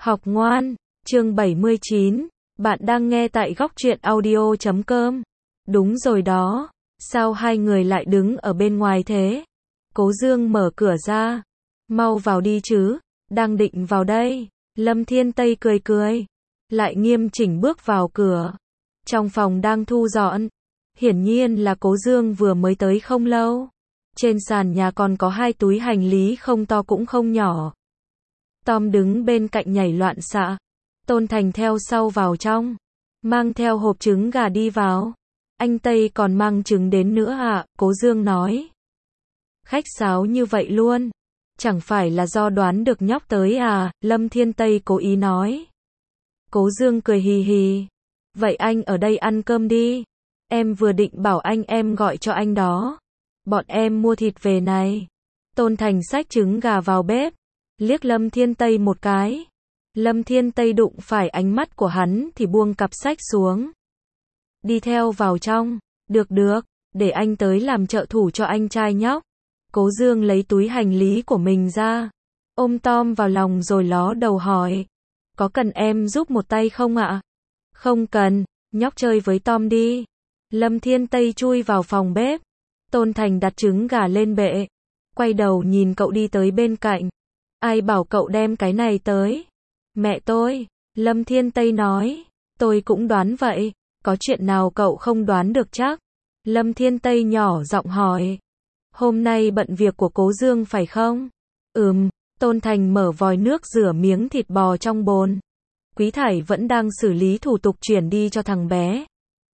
Học ngoan, chương 79, bạn đang nghe tại góc truyện audio.com. Đúng rồi đó, sao hai người lại đứng ở bên ngoài thế? Cố Dương mở cửa ra. Mau vào đi chứ, đang định vào đây. Lâm Thiên Tây cười cười, lại nghiêm chỉnh bước vào cửa. Trong phòng đang thu dọn. Hiển nhiên là Cố Dương vừa mới tới không lâu. Trên sàn nhà còn có hai túi hành lý không to cũng không nhỏ. Tom đứng bên cạnh nhảy loạn xạ. Tôn Thành theo sau vào trong, mang theo hộp trứng gà đi vào. Anh Tây còn mang trứng đến nữa à? Cố Dương nói. Khách sáo như vậy luôn. Chẳng phải là do đoán được nhóc tới à? Lâm Thiên Tây cố ý nói. Cố Dương cười hì hì. Vậy anh ở đây ăn cơm đi. Em vừa định bảo anh em gọi cho anh đó. Bọn em mua thịt về này. Tôn Thành xách trứng gà vào bếp, liếc Lâm Thiên Tây một cái. Lâm Thiên Tây đụng phải ánh mắt của hắn thì buông cặp sách xuống. Đi theo vào trong. Được, để anh tới làm trợ thủ cho anh trai nhóc. Cố Dương lấy túi hành lý của mình ra, ôm Tom vào lòng rồi ló đầu hỏi. Có cần em giúp một tay không ạ? Không cần, nhóc chơi với Tom đi. Lâm Thiên Tây chui vào phòng bếp. Tôn Thành đặt trứng gà lên bệ, quay đầu nhìn cậu đi tới bên cạnh. Ai bảo cậu đem cái này tới? Mẹ tôi. Lâm Thiên Tây nói. Tôi cũng đoán vậy. Có chuyện nào cậu không đoán được chắc? Lâm Thiên Tây nhỏ giọng hỏi. Hôm nay bận việc của Cố Dương phải không? Tôn Thành mở vòi nước rửa miếng thịt bò trong bồn. Quý Thải vẫn đang xử lý thủ tục chuyển đi cho thằng bé.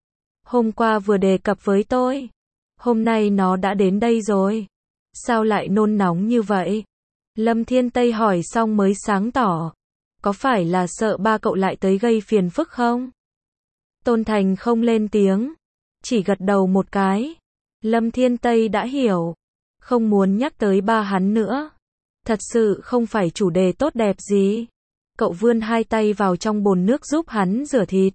Hôm qua vừa đề cập với tôi. Hôm nay nó đã đến đây rồi. Sao lại nôn nóng như vậy? Lâm Thiên Tây hỏi xong mới sáng tỏ. Có phải là sợ ba cậu lại tới gây phiền phức không? Tôn Thành không lên tiếng, chỉ gật đầu một cái. Lâm Thiên Tây đã hiểu, không muốn nhắc tới ba hắn nữa. Thật sự không phải chủ đề tốt đẹp gì. Cậu vươn hai tay vào trong bồn nước giúp hắn rửa thịt.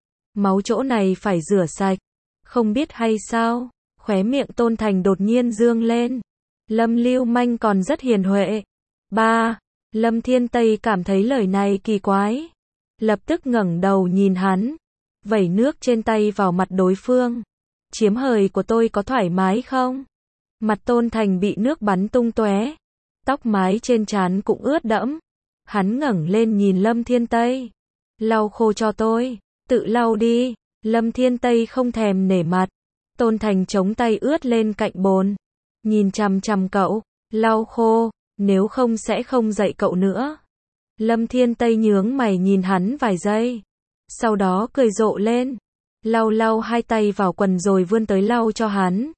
Máu chỗ này phải rửa sạch. Không biết hay sao? Khóe miệng Tôn Thành đột nhiên dương lên. Lâm Lưu Manh còn rất hiền huệ. Ba. Lâm Thiên Tây cảm thấy lời này kỳ quái. Lập tức ngẩng đầu nhìn hắn. Vẩy nước trên tay vào mặt đối phương. Chiếm hời của tôi có thoải mái không? Mặt Tôn Thành bị nước bắn tung tóe. Tóc mái trên trán cũng ướt đẫm. Hắn ngẩng lên nhìn Lâm Thiên Tây. Lau khô cho tôi. Tự lau đi. Lâm Thiên Tây không thèm nể mặt. Tôn Thành chống tay ướt lên cạnh bồn. Nhìn chằm chằm cậu. Lau khô, nếu không sẽ không dạy cậu nữa. Lâm Thiên Tây nhướng mày nhìn hắn vài giây. Sau đó cười rộ lên. Lau hai tay vào quần rồi vươn tới lau cho hắn.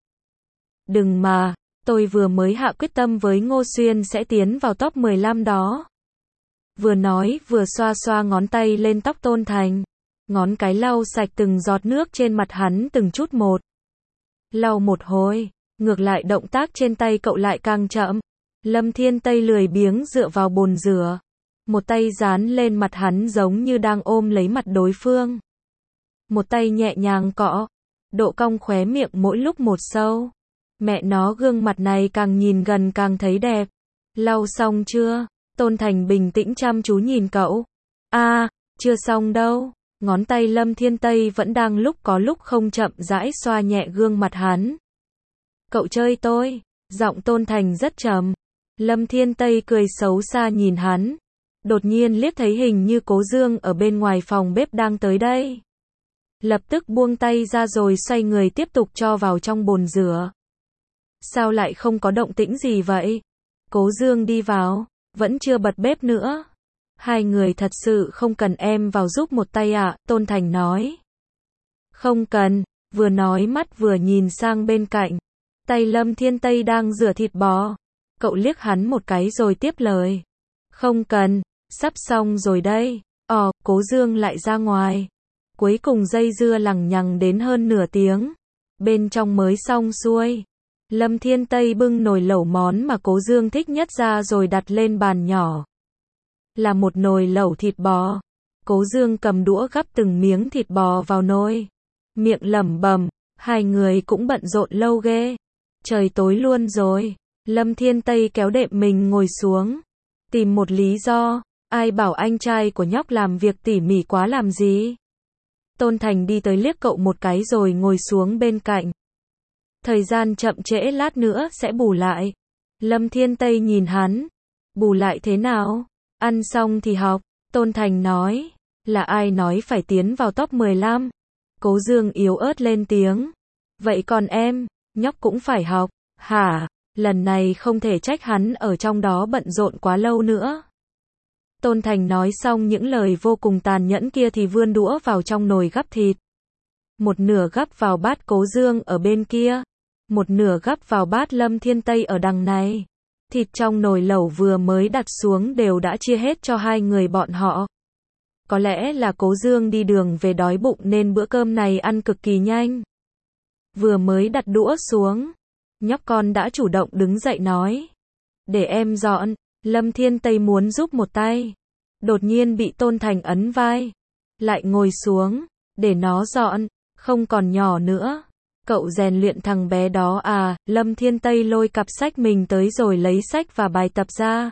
Đừng mà, tôi vừa mới hạ quyết tâm với Ngô Xuyên sẽ tiến vào top 15 đó. Vừa nói vừa xoa xoa ngón tay lên tóc Tôn Thành. Ngón cái lau sạch từng giọt nước trên mặt hắn từng chút một. Lau một hồi, ngược lại động tác trên tay cậu lại càng chậm. Lâm Thiên Tây lười biếng dựa vào bồn rửa. Một tay dán lên mặt hắn giống như đang ôm lấy mặt đối phương. Một tay nhẹ nhàng cọ. Độ cong khóe miệng mỗi lúc một sâu. Mẹ nó gương mặt này càng nhìn gần càng thấy đẹp. Lau xong chưa? Tôn Thành bình tĩnh chăm chú nhìn cậu. Chưa xong đâu. Ngón tay Lâm Thiên Tây vẫn đang lúc có lúc không chậm rãi xoa nhẹ gương mặt hắn. Cậu chơi tôi. Giọng Tôn Thành rất trầm. Lâm Thiên Tây cười xấu xa nhìn hắn. Đột nhiên liếc thấy hình như Cố Dương ở bên ngoài phòng bếp đang tới đây. Lập tức buông tay ra rồi xoay người tiếp tục cho vào trong bồn rửa. Sao lại không có động tĩnh gì vậy? Cố Dương đi vào, vẫn chưa bật bếp nữa. Hai người thật sự không cần em vào giúp một tay ạ, Tôn Thành nói. Không cần, vừa nói mắt vừa nhìn sang bên cạnh. Tay Lâm Thiên Tây đang rửa thịt bò. Cậu liếc hắn một cái rồi tiếp lời. Không cần, sắp xong rồi đây. Cố Dương lại ra ngoài. Cuối cùng dây dưa lằng nhằng đến hơn nửa tiếng. Bên trong mới xong xuôi. Lâm Thiên Tây bưng nồi lẩu món mà Cố Dương thích nhất ra rồi đặt lên bàn nhỏ. Là một nồi lẩu thịt bò. Cố Dương cầm đũa gắp từng miếng thịt bò vào nồi. Miệng lẩm bẩm, hai người cũng bận rộn lâu ghê. Trời tối luôn rồi. Lâm Thiên Tây kéo đệm mình ngồi xuống. Tìm một lý do. Ai bảo anh trai của nhóc làm việc tỉ mỉ quá làm gì? Tôn Thành đi tới liếc cậu một cái rồi ngồi xuống bên cạnh. Thời gian chậm trễ lát nữa sẽ bù lại. Lâm Thiên Tây nhìn hắn. Bù lại thế nào? Ăn xong thì học. Tôn Thành nói. Là ai nói phải tiến vào top 15? Cố Dương yếu ớt lên tiếng. Vậy còn em, nhóc cũng phải học. Hả? Lần này không thể trách hắn ở trong đó bận rộn quá lâu nữa. Tôn Thành nói xong những lời vô cùng tàn nhẫn kia thì vươn đũa vào trong nồi gắp thịt. Một nửa gắp vào bát Cố Dương ở bên kia. Một nửa gắp vào bát Lâm Thiên Tây ở đằng này. Thịt trong nồi lẩu vừa mới đặt xuống đều đã chia hết cho hai người bọn họ. Có lẽ là Cố Dương đi đường về đói bụng nên bữa cơm này ăn cực kỳ nhanh. Vừa mới đặt đũa xuống, nhóc con đã chủ động đứng dậy nói. Để em dọn. Lâm Thiên Tây muốn giúp một tay. Đột nhiên bị Tôn Thành ấn vai. Lại ngồi xuống. Để nó dọn. Không còn nhỏ nữa. Cậu rèn luyện thằng bé đó à? Lâm Thiên Tây lôi cặp sách mình tới rồi lấy sách và bài tập ra.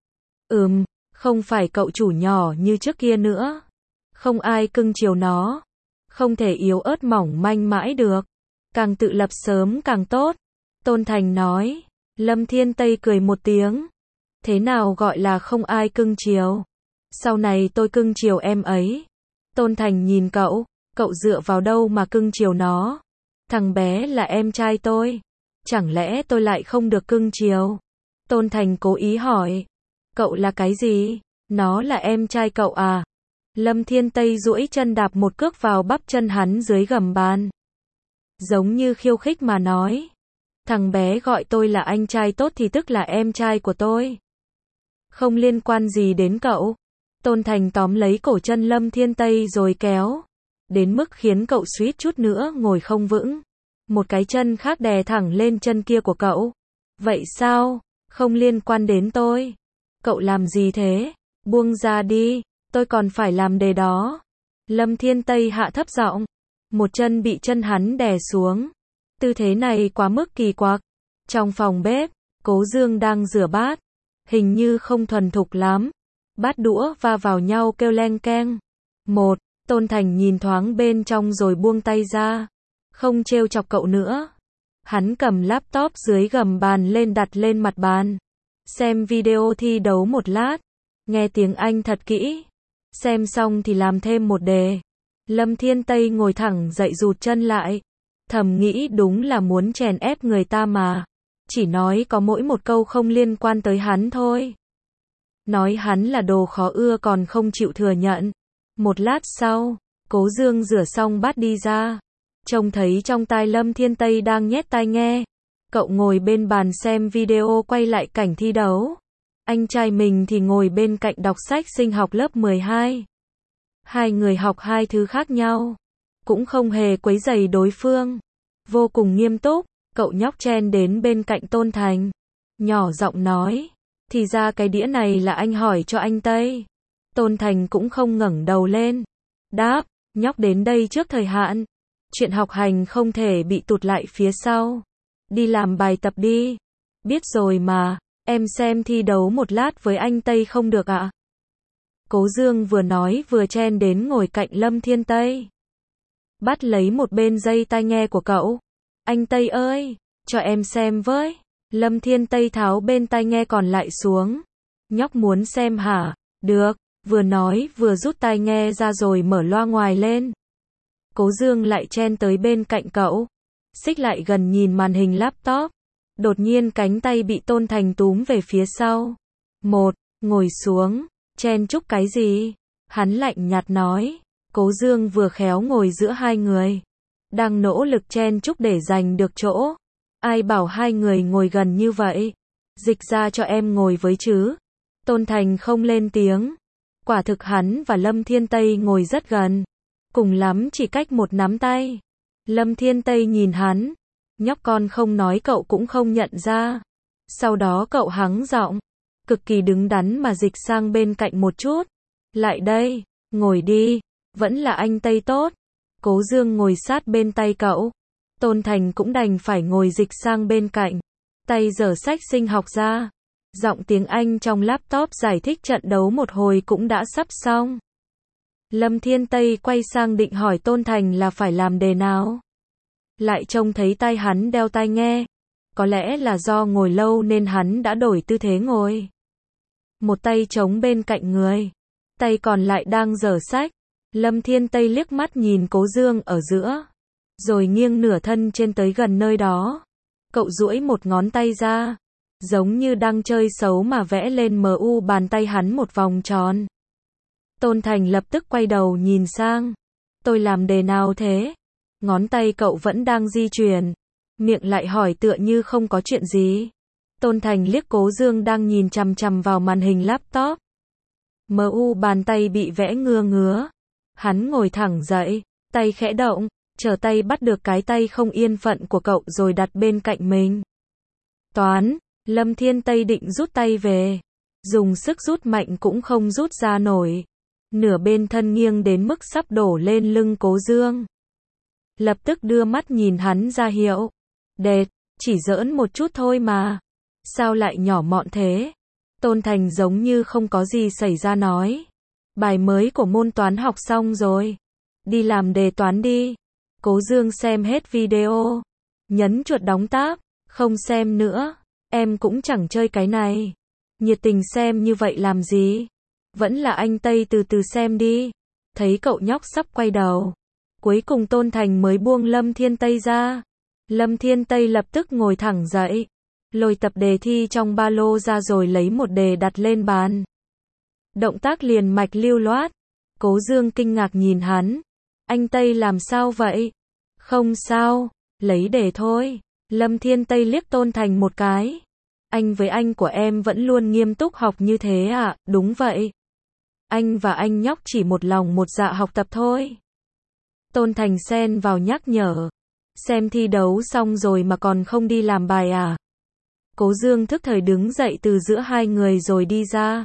Không phải cậu chủ nhỏ như trước kia nữa. Không ai cưng chiều nó. Không thể yếu ớt mỏng manh mãi được. Càng tự lập sớm càng tốt. Tôn Thành nói. Lâm Thiên Tây cười một tiếng. Thế nào gọi là không ai cưng chiều? Sau này tôi cưng chiều em ấy. Tôn Thành nhìn cậu. Cậu dựa vào đâu mà cưng chiều nó? Thằng bé là em trai tôi. Chẳng lẽ tôi lại không được cưng chiều? Tôn Thành cố ý hỏi. Cậu là cái gì? Nó là em trai cậu à? Lâm Thiên Tây duỗi chân đạp một cước vào bắp chân hắn dưới gầm bàn. Giống như khiêu khích mà nói. Thằng bé gọi tôi là anh trai tốt thì tức là em trai của tôi. Không liên quan gì đến cậu. Tôn Thành tóm lấy cổ chân Lâm Thiên Tây rồi kéo. Đến mức khiến cậu suýt chút nữa ngồi không vững. Một cái chân khác đè thẳng lên chân kia của cậu. Vậy sao? Không liên quan đến tôi. Cậu làm gì thế? Buông ra đi. Tôi còn phải làm đề đó. Lâm Thiên Tây hạ thấp giọng. Một chân bị chân hắn đè xuống. Tư thế này quá mức kỳ quặc. Trong phòng bếp, Cố Dương đang rửa bát. Hình như không thuần thục lắm. Bát đũa va vào nhau kêu leng keng. Tôn Thành nhìn thoáng bên trong rồi buông tay ra. Không trêu chọc cậu nữa. Hắn cầm laptop dưới gầm bàn lên đặt lên mặt bàn. Xem video thi đấu một lát. Nghe tiếng Anh thật kỹ. Xem xong thì làm thêm một đề. Lâm Thiên Tây ngồi thẳng dậy rụt chân lại. Thầm nghĩ đúng là muốn chèn ép người ta mà. Chỉ nói có mỗi một câu không liên quan tới hắn thôi. Nói hắn là đồ khó ưa còn không chịu thừa nhận. Một lát sau, Cố Dương rửa xong bát đi ra. Trông thấy trong tai Lâm Thiên Tây đang nhét tai nghe. Cậu ngồi bên bàn xem video quay lại cảnh thi đấu. Anh trai mình thì ngồi bên cạnh đọc sách sinh học lớp 12. Hai người học hai thứ khác nhau. Cũng không hề quấy rầy đối phương. Vô cùng nghiêm túc, cậu nhóc chen đến bên cạnh Tôn Thành. Nhỏ giọng nói. Thì ra cái đĩa này là anh hỏi cho anh Tây. Tôn Thành cũng không ngẩng đầu lên. Đáp, nhóc đến đây trước thời hạn. Chuyện học hành không thể bị tụt lại phía sau. Đi làm bài tập đi. Biết rồi mà, em xem thi đấu một lát với anh Tây không được ạ? Cố Dương vừa nói vừa chen đến ngồi cạnh Lâm Thiên Tây. Bắt lấy một bên dây tai nghe của cậu. Anh Tây ơi, cho em xem với. Lâm Thiên Tây tháo bên tai nghe còn lại xuống. Nhóc muốn xem hả? Được. Vừa nói vừa rút tai nghe ra rồi mở loa ngoài lên. Cố Dương lại chen tới bên cạnh cậu. Xích lại gần nhìn màn hình laptop. Đột nhiên cánh tay bị Tôn Thành túm về phía sau. Ngồi xuống. Chen chúc cái gì? Hắn lạnh nhạt nói. Cố Dương vừa khéo ngồi giữa hai người. Đang nỗ lực chen chúc để giành được chỗ. Ai bảo hai người ngồi gần như vậy? Dịch ra cho em ngồi với chứ. Tôn Thành không lên tiếng. Quả thực hắn và Lâm Thiên Tây ngồi rất gần. Cùng lắm chỉ cách một nắm tay. Lâm Thiên Tây nhìn hắn. Nhóc con không nói cậu cũng không nhận ra. Sau đó cậu hắng giọng. Cực kỳ đứng đắn mà dịch sang bên cạnh một chút. Lại đây, ngồi đi. Vẫn là anh Tây tốt. Cố Dương ngồi sát bên tay cậu. Tôn Thành cũng đành phải ngồi dịch sang bên cạnh. Tay giở sách sinh học ra. Giọng tiếng Anh trong laptop giải thích trận đấu một hồi cũng đã sắp xong. Lâm Thiên Tây quay sang định hỏi Tôn Thành là phải làm đề nào. Lại trông thấy tay hắn đeo tai nghe. Có lẽ là do ngồi lâu nên hắn đã đổi tư thế ngồi. Một tay chống bên cạnh người. Tay còn lại đang giở sách. Lâm Thiên Tây liếc mắt nhìn Cố Dương ở giữa. Rồi nghiêng nửa thân trên tới gần nơi đó. Cậu duỗi một ngón tay ra. Giống như đang chơi xấu mà vẽ lên mu bàn tay hắn một vòng tròn. Tôn Thành lập tức quay đầu nhìn sang. Tôi làm đề nào thế? Ngón tay cậu vẫn đang di chuyển. Miệng lại hỏi tựa như không có chuyện gì. Tôn Thành liếc Cố Dương đang nhìn chằm chằm vào màn hình laptop. Mu bàn tay bị vẽ ngứa ngứa. Hắn ngồi thẳng dậy, tay khẽ động, chờ tay bắt được cái tay không yên phận của cậu rồi đặt bên cạnh mình. Toán, Lâm Thiên Tây định rút tay về. Dùng sức rút mạnh cũng không rút ra nổi. Nửa bên thân nghiêng đến mức sắp đổ lên lưng Cố Dương. Lập tức đưa mắt nhìn hắn ra hiệu. Đệt, chỉ giỡn một chút thôi mà. Sao lại nhỏ mọn thế? Tôn Thành giống như không có gì xảy ra nói. Bài mới của môn toán học xong rồi. Đi làm đề toán đi. Cố Dương xem hết video. Nhấn chuột đóng tab. Không xem nữa. Em cũng chẳng chơi cái này. Nhiệt tình xem như vậy làm gì? Vẫn là anh Tây từ từ xem đi. Thấy cậu nhóc sắp quay đầu. Cuối cùng Tôn Thành mới buông Lâm Thiên Tây ra. Lâm Thiên Tây lập tức ngồi thẳng dậy. Lôi tập đề thi trong ba lô ra rồi lấy một đề đặt lên bàn. Động tác liền mạch lưu loát. Cố Dương kinh ngạc nhìn hắn. Anh Tây làm sao vậy? Không sao, lấy đề thôi. Lâm Thiên Tây liếc Tôn Thành một cái. Anh với anh của em vẫn luôn nghiêm túc học như thế à? Đúng vậy. Anh và anh nhóc chỉ một lòng một dạ học tập thôi. Tôn Thành xen vào nhắc nhở. Xem thi đấu xong rồi mà còn không đi làm bài à? Cố Dương thức thời đứng dậy từ giữa hai người rồi đi ra.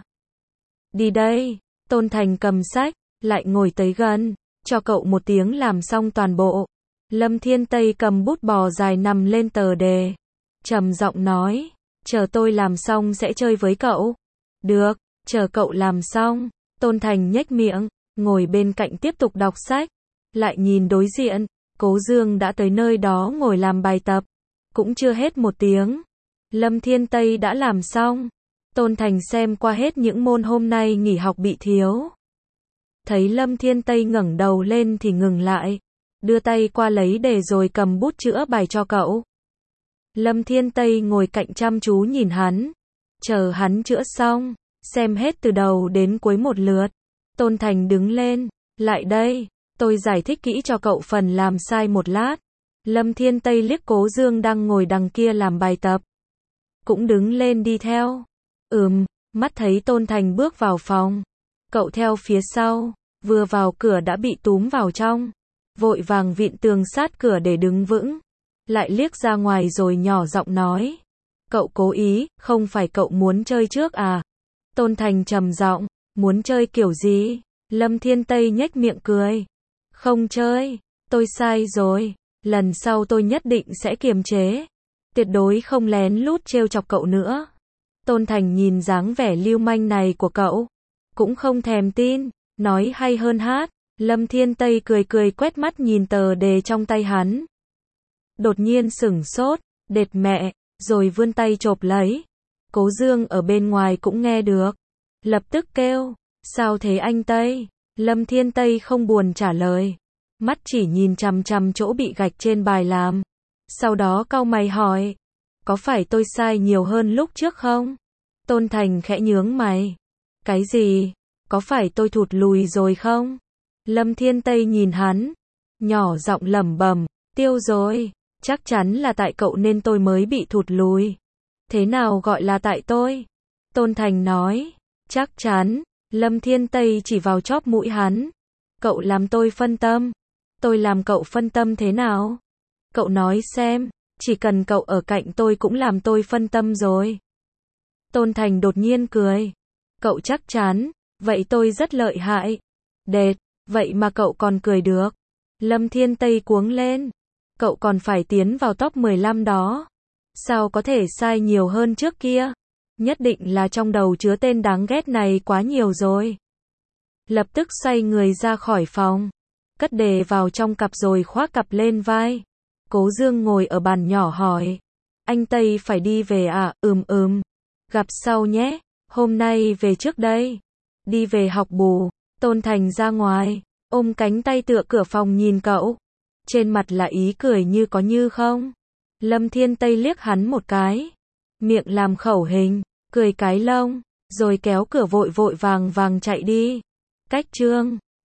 Đi đây. Tôn Thành cầm sách, lại ngồi tới gần, cho cậu một tiếng làm xong toàn bộ. Lâm Thiên Tây cầm bút bò dài nằm lên tờ đề. Trầm giọng nói, chờ tôi làm xong sẽ chơi với cậu. Được, chờ cậu làm xong. Tôn Thành nhếch miệng, ngồi bên cạnh tiếp tục đọc sách. Lại nhìn đối diện, Cố Dương đã tới nơi đó ngồi làm bài tập. Cũng chưa hết một tiếng. Lâm Thiên Tây đã làm xong. Tôn Thành xem qua hết những môn hôm nay nghỉ học bị thiếu. Thấy Lâm Thiên Tây ngẩng đầu lên thì ngừng lại. Đưa tay qua lấy đề rồi cầm bút chữa bài cho cậu. Lâm Thiên Tây ngồi cạnh chăm chú nhìn hắn. Chờ hắn chữa xong, xem hết từ đầu đến cuối một lượt. Tôn Thành đứng lên. Lại đây, tôi giải thích kỹ cho cậu phần làm sai một lát. Lâm Thiên Tây liếc Cố Dương đang ngồi đằng kia làm bài tập. Cũng đứng lên đi theo. Mắt thấy Tôn Thành bước vào phòng. Cậu theo phía sau, vừa vào cửa đã bị túm vào trong. Vội vàng vịn tường sát cửa để đứng vững. Lại liếc ra ngoài rồi nhỏ giọng nói. Cậu cố ý, không phải cậu muốn chơi trước à? Tôn Thành trầm giọng, muốn chơi kiểu gì? Lâm Thiên Tây nhếch miệng cười. Không chơi, tôi sai rồi. Lần sau tôi nhất định sẽ kiềm chế. Tuyệt đối không lén lút trêu chọc cậu nữa. Tôn Thành nhìn dáng vẻ lưu manh này của cậu. Cũng không thèm tin, nói hay hơn hát. Lâm Thiên Tây cười cười quét mắt nhìn tờ đề trong tay hắn. Đột nhiên sửng sốt, đệt mẹ, rồi vươn tay chộp lấy. Cố Dương ở bên ngoài cũng nghe được. Lập tức kêu, sao thế anh Tây? Lâm Thiên Tây không buồn trả lời. Mắt chỉ nhìn chằm chằm chỗ bị gạch trên bài làm. Sau đó cau mày hỏi, có phải tôi sai nhiều hơn lúc trước không? Tôn Thành khẽ nhướng mày. Cái gì? Có phải tôi thụt lùi rồi không? Lâm Thiên Tây nhìn hắn, nhỏ giọng lẩm bẩm, tiêu rồi, chắc chắn là tại cậu nên tôi mới bị thụt lùi. Thế nào gọi là tại tôi? Tôn Thành nói, chắc chắn. Lâm Thiên Tây chỉ vào chóp mũi hắn. Cậu làm tôi phân tâm. Tôi làm cậu phân tâm thế nào? Cậu nói xem, chỉ cần cậu ở cạnh tôi cũng làm tôi phân tâm rồi. Tôn Thành đột nhiên cười. Cậu chắc chắn, vậy tôi rất lợi hại. Đệt, vậy mà cậu còn cười được. Lâm Thiên Tây cuống lên. Cậu còn phải tiến vào top 15 đó. Sao có thể sai nhiều hơn trước kia? Nhất định là trong đầu chứa tên đáng ghét này quá nhiều rồi. Lập tức xoay người ra khỏi phòng, cất đề vào trong cặp rồi khoác cặp lên vai. Cố Dương ngồi ở bàn nhỏ hỏi, anh Tây phải đi về à? Gặp sau nhé, hôm nay về trước đây. Đi về học bù. Tôn Thành ra ngoài, ôm cánh tay tựa cửa phòng nhìn cậu. Trên mặt là ý cười như có như không. Lâm Thiên Tây liếc hắn một cái, miệng làm khẩu hình, cười cái lông, rồi kéo cửa vội vội vàng vàng chạy đi. Cách chương